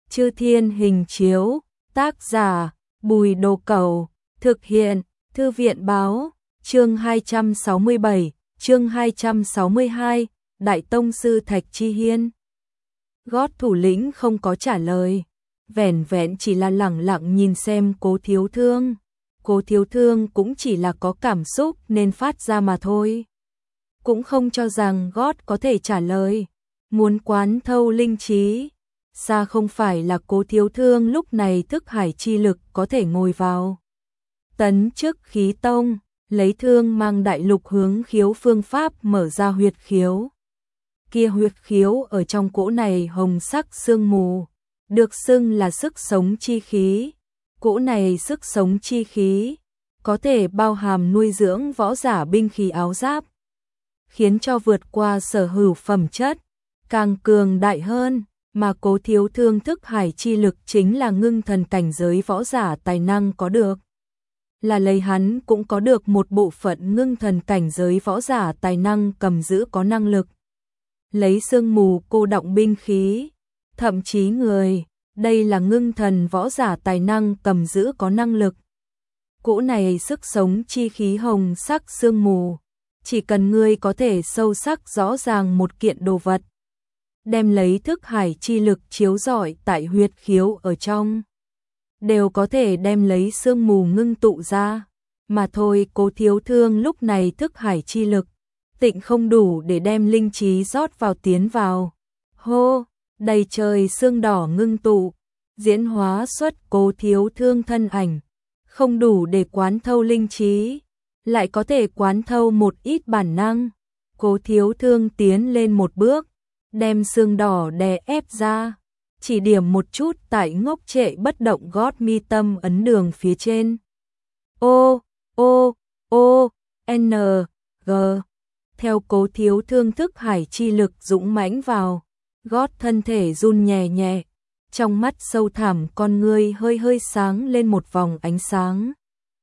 Chư Thiên Hình Chiếu, tác giả, Bùi Đồ Cẩu, thực hiện, Thư viện Báo, chương 267, chương 262, Đại Tông Sư Thạch Chi Hiên. Gót thủ lĩnh không có trả lời, vẻn vẹn chỉ là lẳng lặng nhìn xem Cố Thiếu Thương. Cố Thiếu Thương cũng chỉ là có cảm xúc nên phát ra mà thôi. Cũng không cho rằng Gót có thể trả lời, muốn quán thâu linh trí. Xa không phải là Cố Thiếu Thương lúc này thức hải chi lực có thể ngồi vào tấn chức khí tông, lấy thương mang đại lục hướng khiếu phương pháp mở ra huyệt khiếu. Kia huyệt khiếu ở trong cỗ này hồng sắc sương mù, được xưng là sức sống chi khí. Cỗ này sức sống chi khí có thể bao hàm nuôi dưỡng võ giả binh khí áo giáp, khiến cho vượt qua sở hữu phẩm chất, càng cường đại hơn. Mà Cố Thiếu Thương thức hải chi lực chính là ngưng thần cảnh giới võ giả tài năng có được. Là lấy hắn cũng có được một bộ phận ngưng thần cảnh giới võ giả tài năng cầm giữ có năng lực lấy sương mù cô động binh khí, thậm chí người, đây là ngưng thần võ giả tài năng cầm giữ có năng lực. Cỗ này sức sống chi khí hồng sắc sương mù, chỉ cần ngươi có thể sâu sắc rõ ràng một kiện đồ vật, đem lấy thức hải chi lực chiếu rọi tại huyệt khiếu ở trong, đều có thể đem lấy sương mù ngưng tụ ra. Mà thôi, Cố Thiếu Thương lúc này thức hải chi lực tịnh không đủ để đem linh trí rót vào tiến vào. Hô, đầy trời sương đỏ ngưng tụ, diễn hóa xuất Cố Thiếu Thương thân ảnh, không đủ để quán thâu linh trí, lại có thể quán thâu một ít bản năng. Cố Thiếu Thương tiến lên một bước, đem sương đỏ đè ép ra, chỉ điểm một chút tại ngốc trệ bất động gót mi tâm ấn đường phía trên. O, O, O, N, G. Theo Cố Thiếu Thương thức hải chi lực dũng mãnh vào, gót thân thể run nhẹ nhẹ, trong mắt sâu thẳm con ngươi hơi hơi sáng lên một vòng ánh sáng.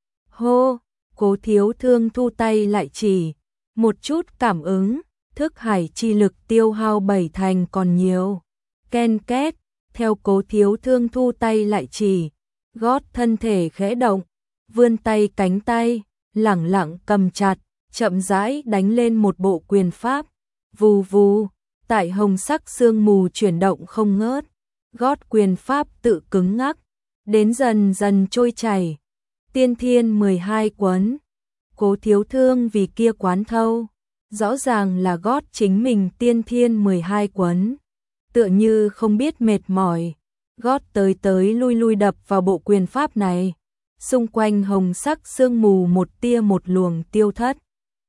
Hô, Cố Thiếu Thương thu tay lại chỉ, một chút cảm ứng, thức hải chi lực tiêu hao 7 thành còn nhiều. Ken két, theo Cố Thiếu Thương thu tay lại chỉ, gót thân thể khẽ động, vươn tay cánh tay, lẳng lặng cầm chặt, chậm rãi đánh lên một bộ quyền pháp. Vù vù, tại hồng sắc sương mù chuyển động không ngớt, gót quyền pháp tự cứng ngắc, đến dần dần trôi chảy. Tiên Thiên 12 quấn, Cố Thiếu Thương vì kia quán thâu, rõ ràng là gót chính mình Tiên Thiên 12 quấn, tựa như không biết mệt mỏi, gót tới tới lui lui đập vào bộ quyền pháp này, xung quanh hồng sắc sương mù một tia một luồng tiêu thất.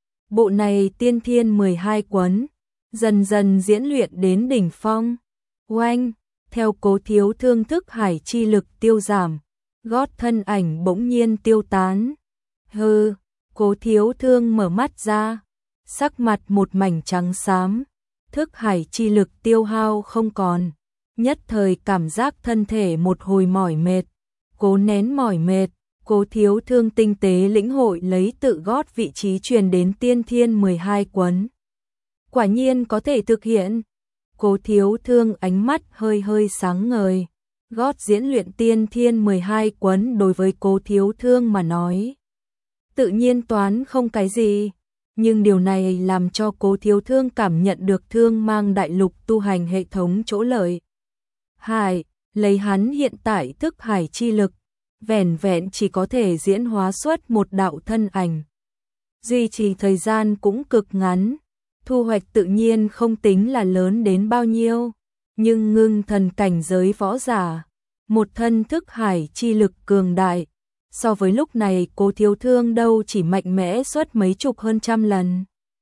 Bộ này Tiên Thiên 12 quấn, dần dần diễn luyện đến đỉnh phong. Oanh, theo Cố Thiếu Thương thức hải chi lực tiêu giảm, gót thân ảnh bỗng nhiên tiêu tán. Hừ, Cố Thiếu Thương mở mắt ra, sắc mặt một mảnh trắng xám, thức hải chi lực tiêu hao không còn, nhất thời cảm giác thân thể một hồi mỏi mệt. Cố nén mỏi mệt, Cố Thiếu Thương tinh tế lĩnh hội lấy tự gót vị trí truyền đến Tiên Thiên 12 quấn. Quả nhiên có thể thực hiện. Cố Thiếu Thương ánh mắt hơi hơi sáng ngời. Gót diễn luyện Tiên Thiên 12 quấn đối với Cố Thiếu Thương mà nói, tự nhiên toán không cái gì, nhưng điều này làm cho Cố Thiếu Thương cảm nhận được thương mang đại lục tu hành hệ thống chỗ lợi. Hải, lấy hắn hiện tại thức hải chi lực, vẻn vẹn chỉ có thể diễn hóa xuất một đạo thân ảnh. Duy trì thời gian cũng cực ngắn, thu hoạch tự nhiên không tính là lớn đến bao nhiêu, nhưng ngưng thần cảnh giới võ giả, một thân thức hải chi lực cường đại, so với lúc này Cố Thiếu Thương đâu chỉ mạnh mẽ suốt mấy chục hơn trăm lần.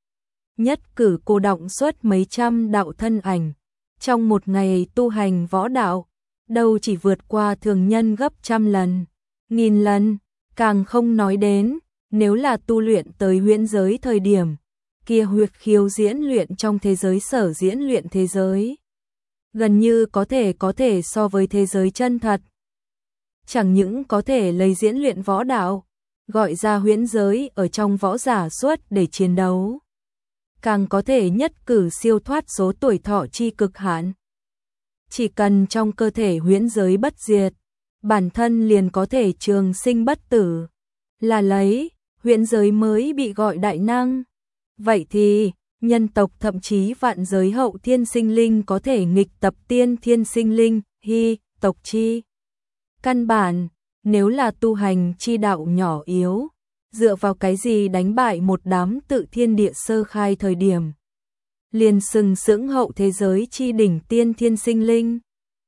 Nhất cử cô động suốt mấy trăm đạo thân ảnh, trong một ngày tu hành võ đạo, đâu chỉ vượt qua thường nhân gấp trăm lần, nghìn lần, càng không nói đến, nếu là tu luyện tới huyễn giới thời điểm, kia huyệt khiếu diễn luyện trong thế giới sở diễn luyện thế giới, gần như có thể so với thế giới chân thật. Chẳng những có thể lấy diễn luyện võ đạo, gọi ra huyễn giới ở trong võ giả suốt để chiến đấu, càng có thể nhất cử siêu thoát số tuổi thọ chi cực hạn. chỉ cần trong cơ thể huyễn giới bất diệt, bản thân liền có thể trường sinh bất tử, là lấy huyễn giới mới bị gọi đại năng. Vậy thì, nhân tộc thậm chí vạn giới hậu thiên sinh linh có thể nghịch tập tiên thiên sinh linh, hy, tộc chi. Căn bản, nếu là tu hành chi đạo nhỏ yếu, dựa vào cái gì đánh bại một đám tự thiên địa sơ khai thời điểm liền sừng sững hậu thế giới chi đỉnh tiên thiên sinh linh.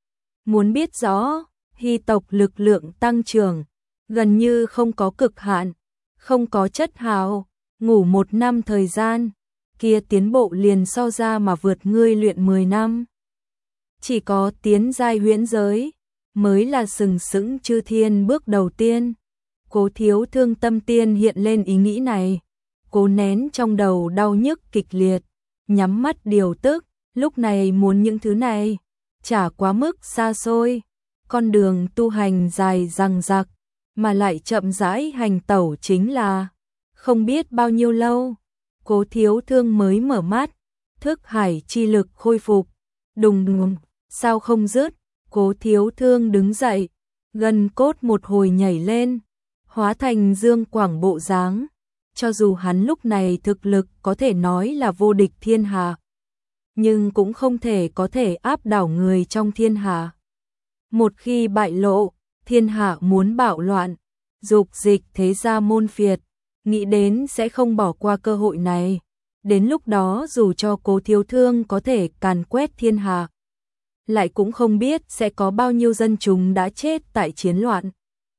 Muốn biết rõ, hy tộc lực lượng tăng trưởng, gần như không có cực hạn, không có chất hào, ngủ 1 năm thời gian, kia tiến bộ liền so ra mà vượt ngươi luyện 10 năm. Chỉ có tiến giai huyễn giới, mới là sừng sững chư thiên bước đầu tiên. Cố Thiếu Thương tâm tiên hiện lên ý nghĩ này, cố nén trong đầu đau nhức kịch liệt, nhắm mắt điều tức, lúc này muốn những thứ này, chả quá mức xa xôi, con đường tu hành dài dằng dặc, mà lại chậm rãi hành tẩu chính là không biết bao nhiêu lâu. Cố Thiếu Thương mới mở mắt, thức hải chi lực khôi phục, đùng đùng, sao không dứt, Cố Thiếu Thương đứng dậy, gân cốt một hồi nhảy lên, hóa thành dương quảng bộ dáng. Cho dù hắn lúc này thực lực có thể nói là vô địch thiên hạ, nhưng cũng không thể có thể áp đảo người trong thiên hạ. Một khi bại lộ, thiên hạ muốn bạo loạn, dục dịch thế gia môn phiệt, nghĩ đến sẽ không bỏ qua cơ hội này. Đến lúc đó dù cho Cố Thiếu Thương có thể càn quét thiên hạ, lại cũng không biết sẽ có bao nhiêu dân chúng đã chết tại chiến loạn.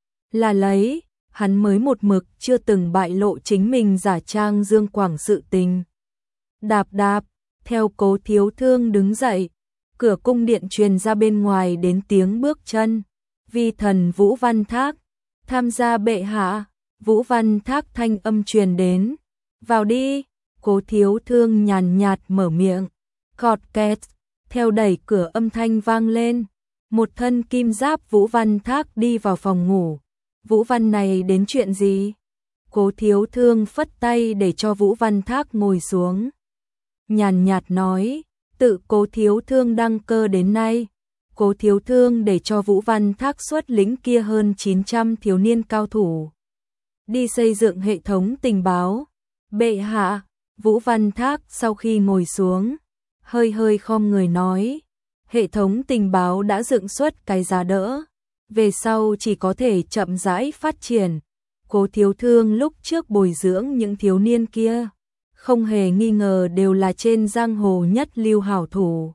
Là lấy, hắn mới một mực chưa từng bại lộ chính mình giả trang dương quảng sự tình. Đạp đạp, theo Cố Thiếu Thương đứng dậy, cửa cung điện truyền ra bên ngoài đến tiếng bước chân. Vi thần Vũ Văn Thác, tham gia bệ hạ. Vũ Văn Thác thanh âm truyền đến. Vào đi, Cố Thiếu Thương nhàn nhạt mở miệng. Cọt kẹt, theo đẩy cửa âm thanh vang lên. Một thân kim giáp Vũ Văn Thác đi vào phòng ngủ. Vũ Văn này đến chuyện gì? Cố Thiếu Thương phất tay để cho Vũ Văn Thác ngồi xuống. Nhàn nhạt nói, tự Cố Thiếu Thương đăng cơ đến nay, Cố Thiếu Thương để cho Vũ Văn Thác xuất lĩnh kia hơn 900 thiếu niên cao thủ đi xây dựng hệ thống tình báo. Bệ hạ, Vũ Văn Thác sau khi ngồi xuống, hơi khom người nói, hệ thống tình báo đã dựng xuất cái giá đỡ, về sau chỉ có thể chậm rãi phát triển. Cố Thiếu Thương lúc trước bồi dưỡng những thiếu niên kia, không hề nghi ngờ đều là trên giang hồ nhất lưu hảo thủ.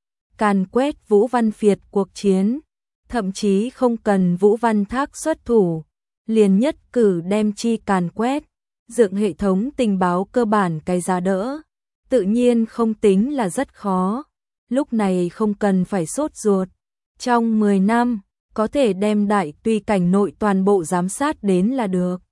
Càn quét Vũ Văn Phiệt cuộc chiến, thậm chí không cần Vũ Văn Thác xuất thủ, liền nhất cử đem chi càn quét, dựng hệ thống tình báo cơ bản cái giá đỡ, tự nhiên không tính là rất khó. Lúc này không cần phải sốt ruột, trong 10 năm, có thể đem đại tuy cảnh nội toàn bộ giám sát đến là được.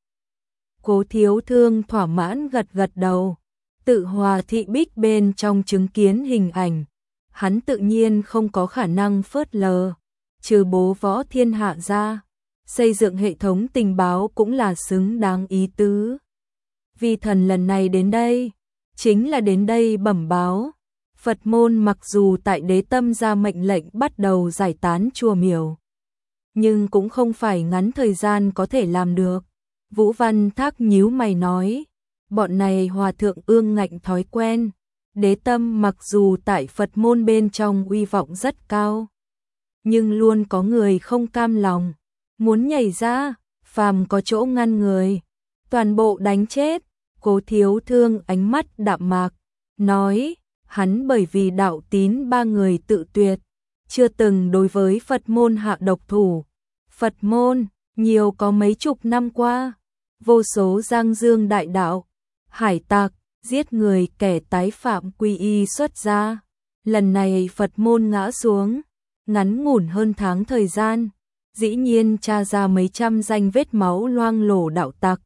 Cố Thiếu Thương thỏa mãn gật gật đầu, tự Hòa Thị Bích bên trong chứng kiến hình ảnh, hắn tự nhiên không có khả năng phớt lờ, trừ bố võ thiên hạ ra, xây dựng hệ thống tình báo cũng là xứng đáng ý tứ. Vi thần lần này đến đây, chính là đến đây bẩm báo, Phật môn mặc dù tại Đế Tâm ra mệnh lệnh bắt đầu giải tán chùa miểu, nhưng cũng không phải ngắn thời gian có thể làm được. Vũ Văn Thác nhíu mày nói, bọn này hòa thượng ương ngạnh thói quen, Đế Tâm mặc dù tại Phật môn bên trong uy vọng rất cao, nhưng luôn có người không cam lòng, muốn nhảy ra, phàm có chỗ ngăn người, toàn bộ đánh chết. Cố Thiếu Thương ánh mắt đạm mạc, nói, hắn bởi vì đạo tín 3 người tự tuyệt, chưa từng đối với Phật môn hạ độc thủ. Phật môn, nhiều có mấy chục năm qua, vô số giang dương đại đạo, hải tặc, giết người kẻ tái phạm quy y xuất ra. Lần này Phật môn ngã xuống, ngắn ngủn hơn tháng thời gian, dĩ nhiên tra ra mấy trăm danh vết máu loang lổ đạo tặc.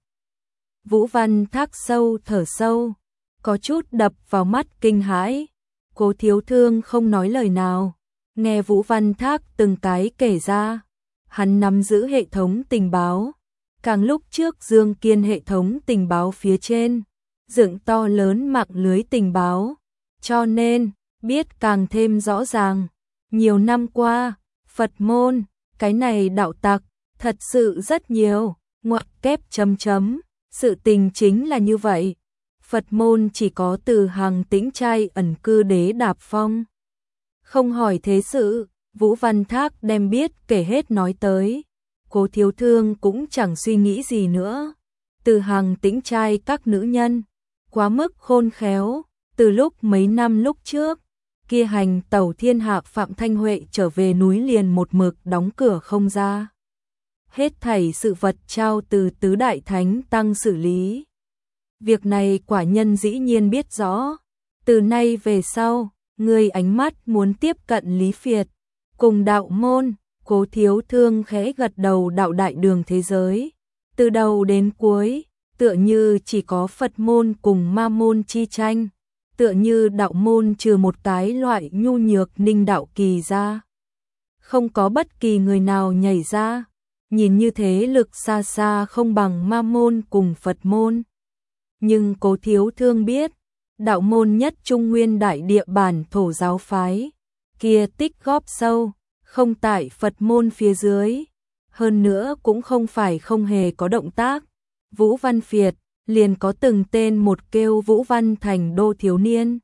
Vũ Văn Thác sâu thở sâu, có chút đập vào mắt kinh hãi. Cố Thiếu Thương không nói lời nào, nghe Vũ Văn Thác từng cái kể ra. Hắn nắm giữ hệ thống tình báo, càng lúc trước Dương Kiên hệ thống tình báo phía trên, dựng to lớn mạng lưới tình báo, cho nên biết càng thêm rõ ràng. Nhiều năm qua, Phật môn, cái này đạo tặc, thật sự rất nhiều, ngoặc kép chấm chấm, sự tình chính là như vậy. Phật môn chỉ có Từ Hằng Tĩnh trai ẩn cư đế đạp phong. Không hỏi thế sự, Vũ Văn Thác đem biết kể hết nói tới. Cố Thiếu Thương cũng chẳng suy nghĩ gì nữa. Từ Hằng Tĩnh trai các nữ nhân, quá mức khôn khéo, từ lúc mấy năm lúc trước, kia hành tẩu thiên hạ Phạm Thanh Huệ trở về núi liền một mực đóng cửa không ra. Hết thảy sự vật trao từ tứ đại thánh tăng xử lý. Việc này quả nhân dĩ nhiên biết rõ. Từ nay về sau, người ánh mắt muốn tiếp cận Lý Phiệt, cùng đạo môn, Cố Thiếu Thương khẽ gật đầu. Đạo đại đường thế giới, từ đầu đến cuối, tựa như chỉ có Phật môn cùng ma môn chi tranh, tựa như đạo môn trừ một cái loại nhu nhược Ninh Đạo Kỳ ra, không có bất kỳ người nào nhảy ra. Nhìn như thế lực xa xa không bằng ma môn cùng Phật môn. Nhưng Cố Thiếu Thương biết, đạo môn nhất Trung Nguyên đại địa bản thổ giáo phái, kia tích góp sâu, không tại Phật môn phía dưới. Hơn nữa cũng không phải không hề có động tác. Vũ Văn Phiệt, liền có từng tên một kêu Vũ Văn Thành đô thiếu niên.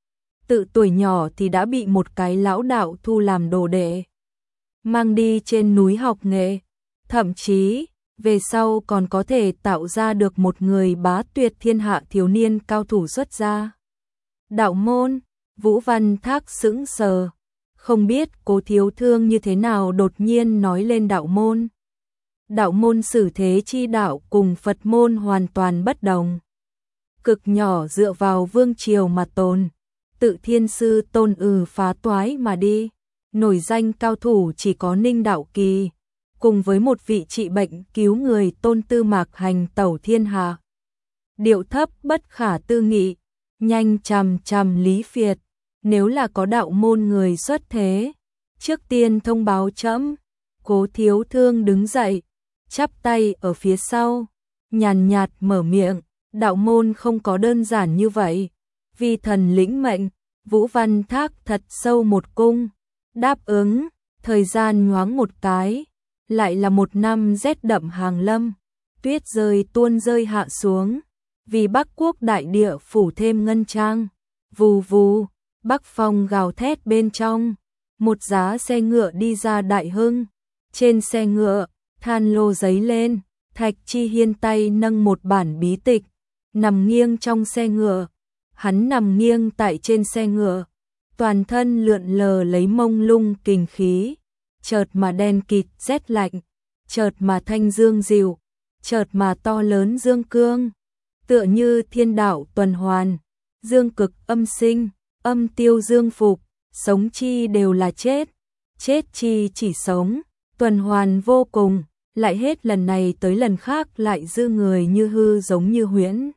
Tự tuổi nhỏ thì đã bị một cái lão đạo thu làm đồ đệ, mang đi trên núi học nghệ. Thậm chí, về sau còn có thể tạo ra được một người bá tuyệt thiên hạ thiếu niên cao thủ xuất gia. Đạo môn, Vũ Văn Thác sững sờ, không biết Cố Thiếu Thương như thế nào đột nhiên nói lên đạo môn. Đạo môn xử thế chi đạo cùng Phật môn hoàn toàn bất đồng. Cực nhỏ dựa vào vương triều mà tồn, tự thiên sư tôn phá toái mà đi. Nổi danh cao thủ chỉ có Ninh Đạo Kỳ, cùng với một vị trị bệnh cứu người Tôn Tư Mạc hành tẩu thiên hạ. Điệu thấp bất khả tư nghị, nhanh chằm chằm Lý Phiệt, nếu là có đạo môn người xuất thế, trước tiên thông báo trẫm. Cố Thiếu Thương đứng dậy, chắp tay ở phía sau, nhàn nhạt mở miệng, đạo môn không có đơn giản như vậy. Vi thần lĩnh mệnh. Vũ Văn Thác thật sâu một cung, đáp ứng. Thời gian nhoáng một cái, lại là một năm rét đậm hàng lâm, tuyết rơi tuôn rơi hạ xuống, vì Bắc Quốc đại địa phủ thêm ngân trang. Vù vù, Bắc phong gào thét bên trong, một giá xe ngựa đi ra Đại Hưng. Trên xe ngựa, than lô giấy lên, Thạch Chi Hiên tay nâng một bản bí tịch, nằm nghiêng trong xe ngựa. Hắn nằm nghiêng tại trên xe ngựa, toàn thân lượn lờ lấy mông lung kình khí, chợt mà đen kịt rét lạnh, chợt mà thanh dương dịu, chợt mà to lớn dương cương, tựa như thiên đạo tuần hoàn, dương cực âm sinh, âm tiêu dương phục, sống chi đều là chết, chết chi chỉ sống, tuần hoàn vô cùng, lại hết lần này tới lần khác lại dư người như hư giống như huyễn.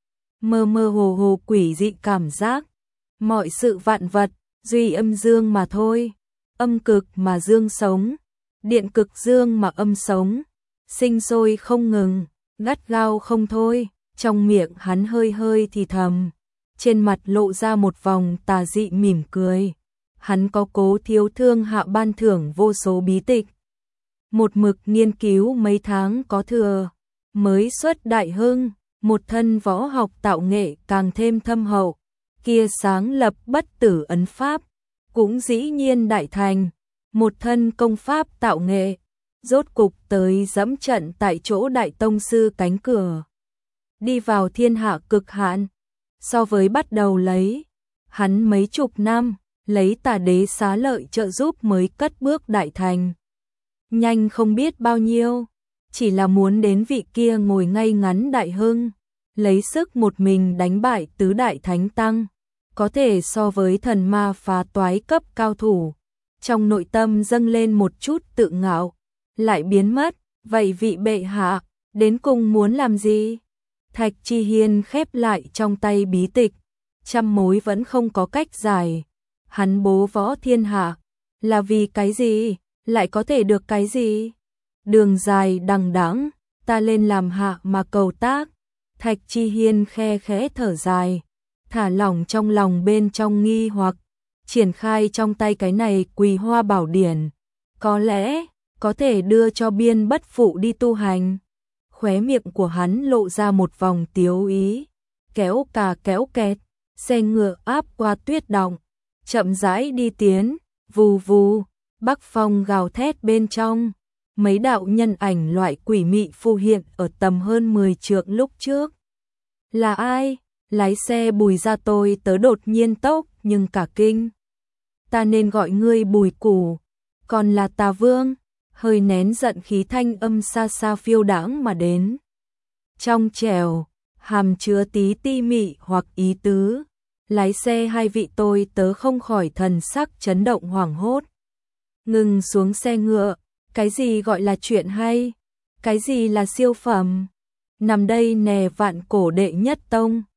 Mơ mơ hồ hồ quỷ dị cảm giác, mọi sự vạn vật, duy âm dương mà thôi, âm cực mà dương sống, điện cực dương mà âm sống, sinh sôi không ngừng, gắt gao không thôi. Trong miệng hắn hơi hơi thì thầm, trên mặt lộ ra một vòng tà dị mỉm cười. Hắn có Cố Thiếu Thương hạ ban thưởng vô số bí tịch, một mực nghiên cứu mấy tháng có thừa, mới xuất Đại Hưng, một thân võ học tạo nghệ càng thêm thâm hậu, kia sáng lập bất tử ấn pháp, cũng dĩ nhiên đại thành, một thân công pháp tạo nghệ, rốt cục tới dẫm trận tại chỗ đại tông sư cánh cửa, đi vào thiên hạ cực hạn. So với bắt đầu lấy hắn mấy chục năm, lấy Tà Đế xá lợi trợ giúp mới cất bước đại thành, nhanh không biết bao nhiêu. Chỉ là muốn đến vị kia ngồi ngay ngắn Đại Hưng, lấy sức một mình đánh bại tứ đại thánh tăng, có thể so với thần ma phá toái cấp cao thủ. Trong nội tâm dâng lên một chút tự ngạo, lại biến mất. Vậy vị bệ hạ, đến cùng muốn làm gì? Thạch Chi Hiên khép lại trong tay bí tịch, trăm mối vẫn không có cách giải. Hắn bố võ thiên hạ, là vì cái gì? Lại có thể được cái gì? Đường dài đằng đẵng, ta lên làm hạ mà cầu tác. Thạch Chi Hiên khe khẽ thở dài, thả lỏng trong lòng bên trong nghi hoặc, triển khai trong tay cái này Quỳ Hoa Bảo Điển, có lẽ có thể đưa cho Biên Bất Phụ đi tu hành. Khóe miệng của hắn lộ ra một vòng tiếu ý, kéo cà kéo kẹt, xe ngựa áp qua tuyết động, chậm rãi đi tiến, vù vù, bắc phong gào thét bên trong. Mấy đạo nhân ảnh loại quỷ mị phù hiện ở tầm hơn 10 trượng lúc trước. Là ai? Lái xe Bùi gia tôi tớ đột nhiên tốc nhưng cả kinh. Ta nên gọi ngươi Bùi Củ, còn là Tà Vương, hơi nén giận khí thanh âm xa xa phiêu đãng mà đến. Trong trẻo, hàm chứa tí ti mị hoặc ý tứ, lái xe hai vị tôi tớ không khỏi thần sắc chấn động hoảng hốt. Ngừng xuống xe ngựa, cái gì gọi là chuyện hay? Cái gì là siêu phẩm? Nằm đây nè Vạn Cổ đệ nhất tông.